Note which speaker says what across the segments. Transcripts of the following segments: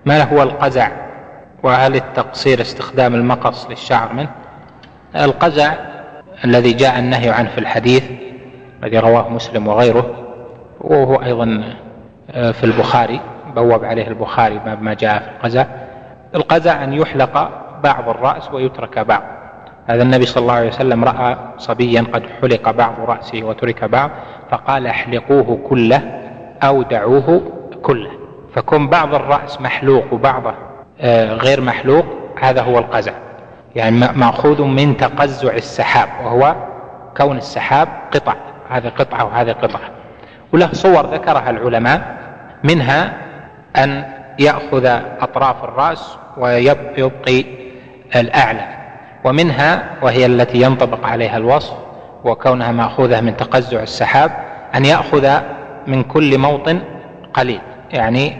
Speaker 1: ما هو القزع؟ وهل التقصير استخدام المقص للشعر منه؟ القزع الذي جاء النهي عنه في الحديث الذي رواه مسلم وغيره، وهو أيضا في البخاري، بوب عليه البخاري ما جاء في القزع. القزع أن يحلق بعض الرأس ويترك بعض. هذا النبي صلى الله عليه وسلم رأى صبيا قد حلق بعض رأسه وترك بعض فقال احلقوه كله أو دعوه كله. فكون بعض الرأس محلوق وبعضه غير محلوق هذا هو القزع، يعني مأخوذ من تقزع السحاب، وهو كون السحاب قطع، هذه قطعة وهذه قطعة. وله صور ذكرها العلماء، منها أن يأخذ أطراف الرأس ويبقي الأعلى، ومنها وهي التي ينطبق عليها الوصف وكونها مأخوذة من تقزع السحاب أن يأخذ من كل موطن قليل، يعني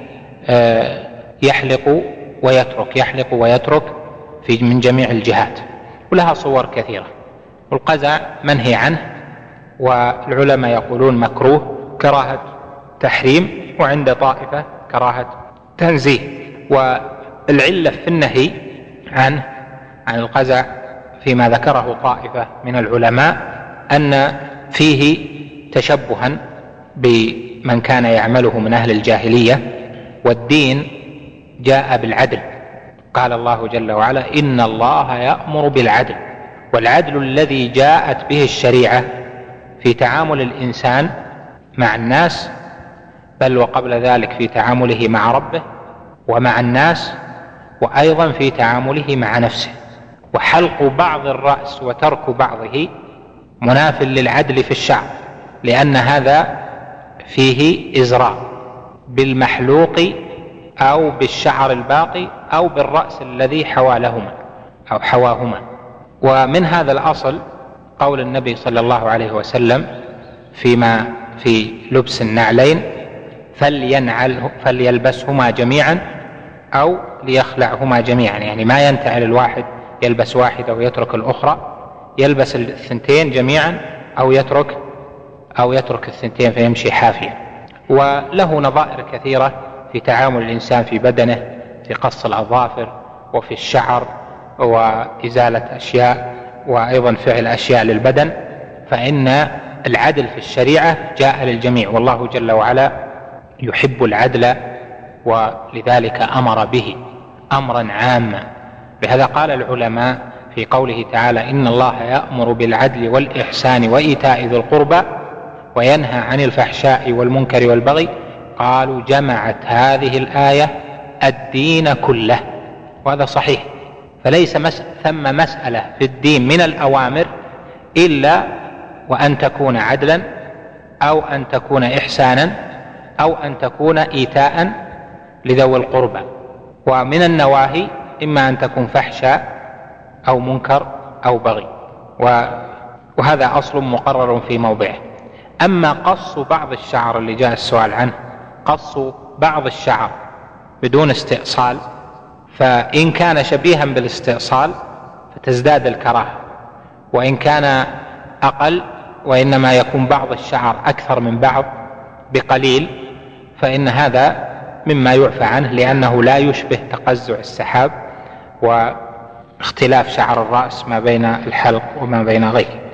Speaker 1: يحلق ويترك يحلق ويترك من جميع الجهات، ولها صور كثيرة. والقزع منهي عنه، والعلماء يقولون مكروه كراهة تحريم، وعند طائفة كراهة تنزيه. والعلة في النهي عن القزع فيما ذكره طائفة من العلماء أن فيه تشبها بمن كان يعمله من أهل الجاهلية، والدين جاء بالعدل. قال الله جل وعلا إن الله يأمر بالعدل، والعدل الذي جاءت به الشريعة في تعامل الإنسان مع الناس، بل وقبل ذلك في تعامله مع ربه ومع الناس، وأيضا في تعامله مع نفسه. وحلق بعض الرأس وترك بعضه مناف للعدل في الشعر، لأن هذا فيه إزراء بالمحلوق أو بالشعر الباقي أو بالرأس الذي حوالهما أو حواهما. ومن هذا الأصل قول النبي صلى الله عليه وسلم فيما في لبس النعلين فليلبسهما جميعا أو ليخلعهما جميعا، يعني ما ينتعل الواحد يلبس واحدة ويترك الأخرى، يلبس الثنتين جميعا أو يترك الثنتين فيمشي حافيا. وله نظائر كثيرة في تعامل الإنسان في بدنه، في قص الأظافر وفي الشعر وإزالة أشياء وأيضا فعل أشياء للبدن. فإن العدل في الشريعة جاء للجميع، والله جل وعلا يحب العدل، ولذلك أمر به أمرا عاما. بهذا قال العلماء في قوله تعالى إن الله يأمر بالعدل والإحسان وإيتاء ذي القربى وينهى عن الفحشاء والمنكر والبغي، قالوا جمعت هذه الآية الدين كله، وهذا صحيح. فليس ثم مسألة في الدين من الأوامر إلا وأن تكون عدلا أو أن تكون إحسانا أو أن تكون إيتاء لذوي القربى. ومن النواهي إما أن تكون فحشاء أو منكر أو بغي، وهذا أصل مقرر في موضعه. أما قص بعض الشعر اللي جاء السؤال عنه، قص بعض الشعر بدون استئصال، فإن كان شبيها بالاستئصال فتزداد الكراهة، وإن كان أقل وإنما يكون بعض الشعر أكثر من بعض بقليل فإن هذا مما يعفى عنه، لأنه لا يشبه تقزع السحاب واختلاف شعر الرأس ما بين الحلق وما بين غيره.